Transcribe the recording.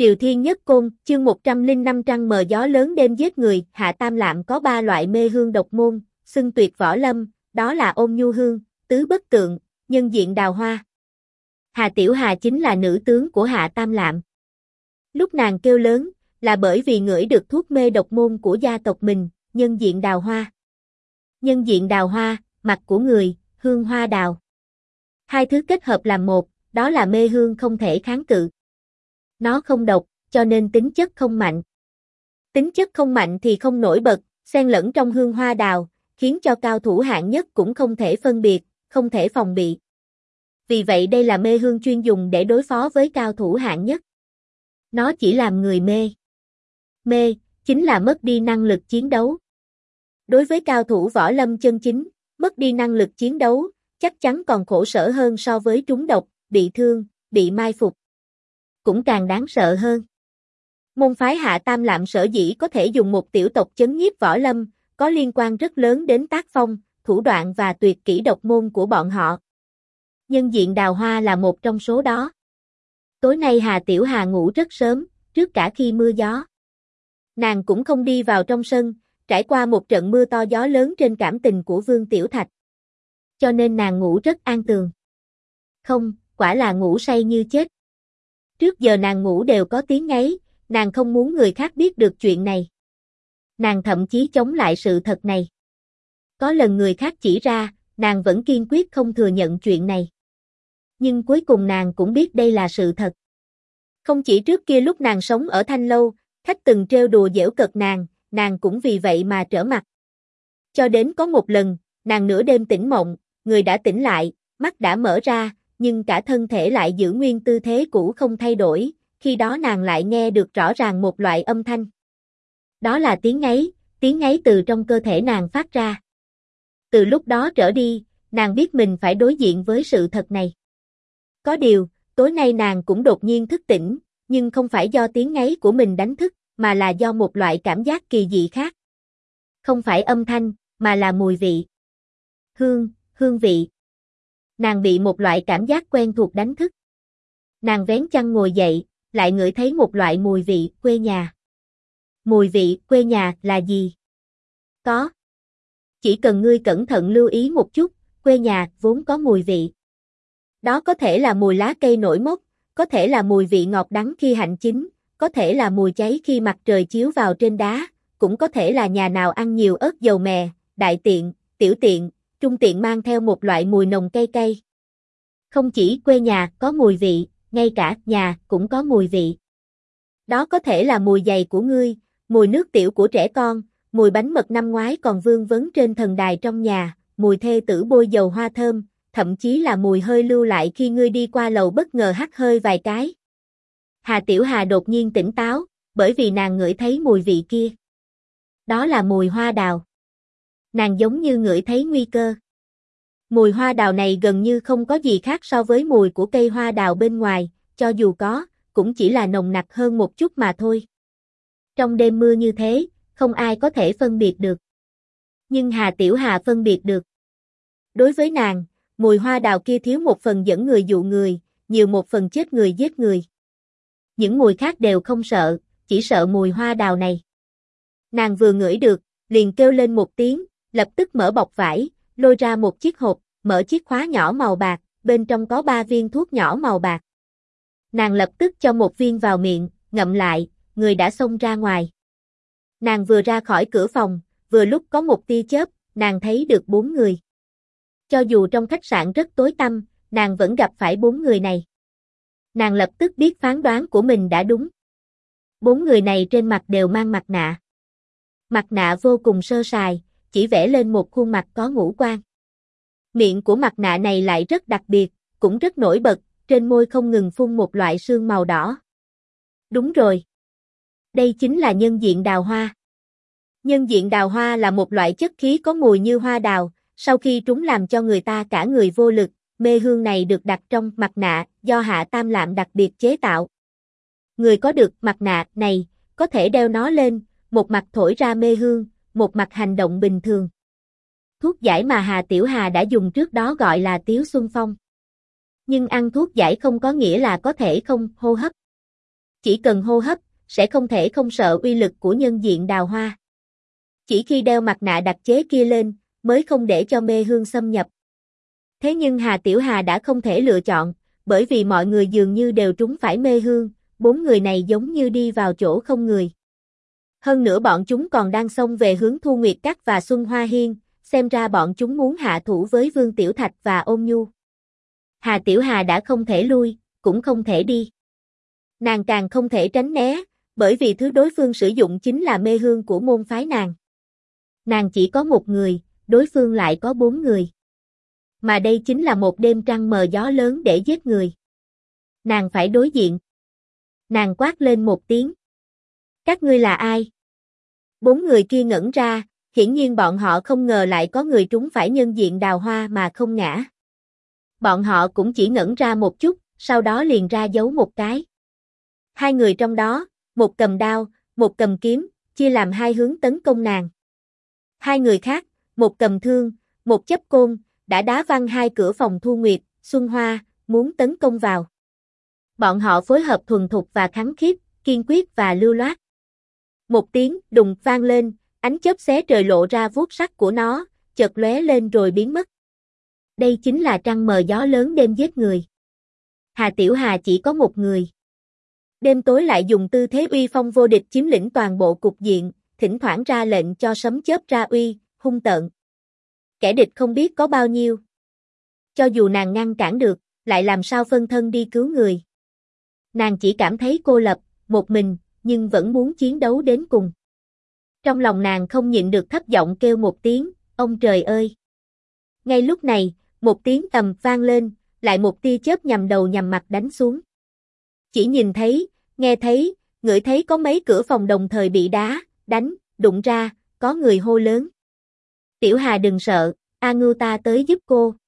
Triều Thiên Nhất Côn, chương 105 trăng mờ gió lớn đêm giết người, Hạ Tam Lạm có 3 loại mê hương độc môn, xưng tuyệt võ lâm, đó là ôn nhu hương, tứ bất tượng, nhân diện đào hoa. Hà Tiểu Hà chính là nữ tướng của Hạ Tam Lạm. Lúc nàng kêu lớn, là bởi vì ngửi được thuốc mê độc môn của gia tộc mình, nhân diện đào hoa. Nhân diện đào hoa, mặt của người, hương hoa đào. Hai thứ kết hợp làm một, đó là mê hương không thể kháng cự. Nó không độc, cho nên tính chất không mạnh. Tính chất không mạnh thì không nổi bật, xen lẫn trong hương hoa đào, khiến cho cao thủ hạng nhất cũng không thể phân biệt, không thể phòng bị. Vì vậy đây là mê hương chuyên dùng để đối phó với cao thủ hạng nhất. Nó chỉ làm người mê. Mê, chính là mất đi năng lực chiến đấu. Đối với cao thủ võ lâm chân chính, mất đi năng lực chiến đấu, chắc chắn còn khổ sở hơn so với trúng độc, bị thương, bị mai phục. Cũng càng đáng sợ hơn. Môn phái Hạ Tam Lạm sở dĩ có thể dùng một tiểu tộc chấn nhiếp võ lâm, có liên quan rất lớn đến tác phong, thủ đoạn và tuyệt kỹ độc môn của bọn họ. Nhân diện đào hoa là một trong số đó. Tối nay Hà Tiểu Hà ngủ rất sớm, trước cả khi mưa gió. Nàng cũng không đi vào trong sân, trải qua một trận mưa to gió lớn trên cảm tình của Vương Tiểu Thạch. Cho nên nàng ngủ rất an tường. Không, quả là ngủ say như chết. Trước giờ nàng ngủ đều có tiếng ngáy, nàng không muốn người khác biết được chuyện này. Nàng thậm chí chống lại sự thật này. Có lần người khác chỉ ra, nàng vẫn kiên quyết không thừa nhận chuyện này. Nhưng cuối cùng nàng cũng biết đây là sự thật. Không chỉ trước kia lúc nàng sống ở Thanh Lâu, khách từng trêu đùa giễu cợt nàng cũng vì vậy mà trở mặt. Cho đến có một lần, nàng nửa đêm tỉnh mộng, người đã tỉnh lại, mắt đã mở ra, nhưng cả thân thể lại giữ nguyên tư thế cũ không thay đổi, khi đó nàng lại nghe được rõ ràng một loại âm thanh. Đó là tiếng ngáy từ trong cơ thể nàng phát ra. Từ lúc đó trở đi, nàng biết mình phải đối diện với sự thật này. Có điều, tối nay nàng cũng đột nhiên thức tỉnh, nhưng không phải do tiếng ngáy của mình đánh thức, mà là do một loại cảm giác kỳ dị khác. Không phải âm thanh, mà là mùi vị. Hương vị. Nàng bị một loại cảm giác quen thuộc đánh thức. Nàng vén chăn ngồi dậy, lại ngửi thấy một loại mùi vị quê nhà. Mùi vị quê nhà là gì? Có. Chỉ cần ngươi cẩn thận lưu ý một chút, quê nhà vốn có mùi vị. Đó có thể là mùi lá cây nổi mốc, có thể là mùi vị ngọt đắng khi hạnh chín, có thể là mùi cháy khi mặt trời chiếu vào trên đá, cũng có thể là nhà nào ăn nhiều ớt dầu mè, đại tiện, tiểu tiện, trung tiện mang theo một loại mùi nồng cay cay. Không chỉ quê nhà có mùi vị, ngay cả nhà cũng có mùi vị. Đó có thể là mùi giày của ngươi, mùi nước tiểu của trẻ con, mùi bánh mật năm ngoái còn vương vấn trên thần đài trong nhà, mùi thê tử bôi dầu hoa thơm, thậm chí là mùi hơi lưu lại khi ngươi đi qua lầu bất ngờ hắt hơi vài cái. Hà Tiểu Hà đột nhiên tỉnh táo, bởi vì nàng ngửi thấy mùi vị kia. Đó là mùi hoa đào. Nàng giống như ngửi thấy nguy cơ. Mùi hoa đào này gần như không có gì khác so với mùi của cây hoa đào bên ngoài, cho dù có, cũng chỉ là nồng nặc hơn một chút mà thôi. Trong đêm mưa như thế, không ai có thể phân biệt được. Nhưng Hà Tiểu Hà phân biệt được. Đối với nàng, mùi hoa đào kia thiếu một phần dẫn người dụ người, nhiều một phần chết người giết người. Những mùi khác đều không sợ, chỉ sợ mùi hoa đào này. Nàng vừa ngửi được, liền kêu lên một tiếng, lập tức mở bọc vải, lôi ra một chiếc hộp, mở chiếc khóa nhỏ màu bạc, bên trong có 3 viên thuốc nhỏ màu bạc. Nàng lập tức cho một viên vào miệng, ngậm lại, người đã xông ra ngoài. Nàng vừa ra khỏi cửa phòng, vừa lúc có một tia chớp, nàng thấy được 4 người. Cho dù trong khách sạn rất tối tăm, nàng vẫn gặp phải 4 người này. Nàng lập tức biết phán đoán của mình đã đúng. 4 người này trên mặt đều mang mặt nạ. Mặt nạ vô cùng sơ sài, chỉ vẽ lên một khuôn mặt có ngũ quan. Miệng của mặt nạ này lại rất đặc biệt, cũng rất nổi bật, trên môi không ngừng phun một loại sương màu đỏ. Đúng rồi. Đây chính là nhân diện đào hoa. Nhân diện đào hoa là một loại chất khí có mùi như hoa đào, sau khi trúng làm cho người ta cả người vô lực, mê hương này được đặt trong mặt nạ do Hạ Tam Lạm đặc biệt chế tạo. Người có được mặt nạ này, có thể đeo nó lên, một mặt thổi ra mê hương, một mặt hành động bình thường. Thuốc giải mà Hà Tiểu Hà đã dùng trước đó gọi là Tiếu Xuân Phong. Nhưng ăn thuốc giải không có nghĩa là có thể không hô hấp. Chỉ cần hô hấp, sẽ không thể không sợ uy lực của nhân diện đào hoa. Chỉ khi đeo mặt nạ đặc chế kia lên, mới không để cho mê hương xâm nhập. Thế nhưng Hà Tiểu Hà đã không thể lựa chọn, bởi vì mọi người dường như đều trúng phải mê hương, 4 người này giống như đi vào chỗ không người. Hơn nữa bọn chúng còn đang xông về hướng Thu Nguyệt Các và Xuân Hoa Hiên, xem ra bọn chúng muốn hạ thủ với Vương Tiểu Thạch và Ôn Nhu. Hà Tiểu Hà đã không thể lui, cũng không thể đi. Nàng càng không thể tránh né, bởi vì thứ đối phương sử dụng chính là mê hương của môn phái nàng. Nàng chỉ có một người, đối phương lại có 4 người. Mà đây chính là một đêm trăng mờ gió lớn để giết người. Nàng phải đối diện. Nàng quát lên một tiếng. Các ngươi là ai? 4 người kia ngẩn ra, hiển nhiên bọn họ không ngờ lại có người trúng phải nhân diện đào hoa mà không ngã. Bọn họ cũng chỉ ngẩn ra một chút, sau đó liền ra dấu một cái. 2 người trong đó, một cầm đao, một cầm kiếm, chia làm 2 hướng tấn công nàng. 2 người khác, một cầm thương, một chấp côn, đã đá văng 2 cửa phòng Thu Nguyệt, Xuân Hoa, muốn tấn công vào. Bọn họ phối hợp thuần thục và khăng khít, kiên quyết và lưu loát. Một tiếng đùng vang lên, ánh chớp xé trời lộ ra vuốt sắc của nó, chợt lóe lên rồi biến mất. Đây chính là trăng mờ gió lớn đêm giết người. Hà Tiểu Hà chỉ có một người. Đêm tối lại dùng tư thế uy phong vô địch chiếm lĩnh toàn bộ cục diện, thỉnh thoảng ra lệnh cho sấm chớp ra uy, hung tợn. Kẻ địch không biết có bao nhiêu. Cho dù nàng ngăn cản được, lại làm sao phân thân đi cứu người. Nàng chỉ cảm thấy cô lập, một mình, nhưng vẫn muốn chiến đấu đến cùng. Trong lòng nàng không nhịn được thấp giọng kêu một tiếng, ông trời ơi! Ngay lúc này, một tiếng ầm vang lên, lại một tia chớp nhằm đầu nhằm mặt đánh xuống. Chỉ nhìn thấy, nghe thấy, ngửi thấy có mấy cửa phòng đồng thời bị đá, đánh, đụng ra, có người hô lớn. Tiểu Hà đừng sợ, A Ngưu ta tới giúp cô.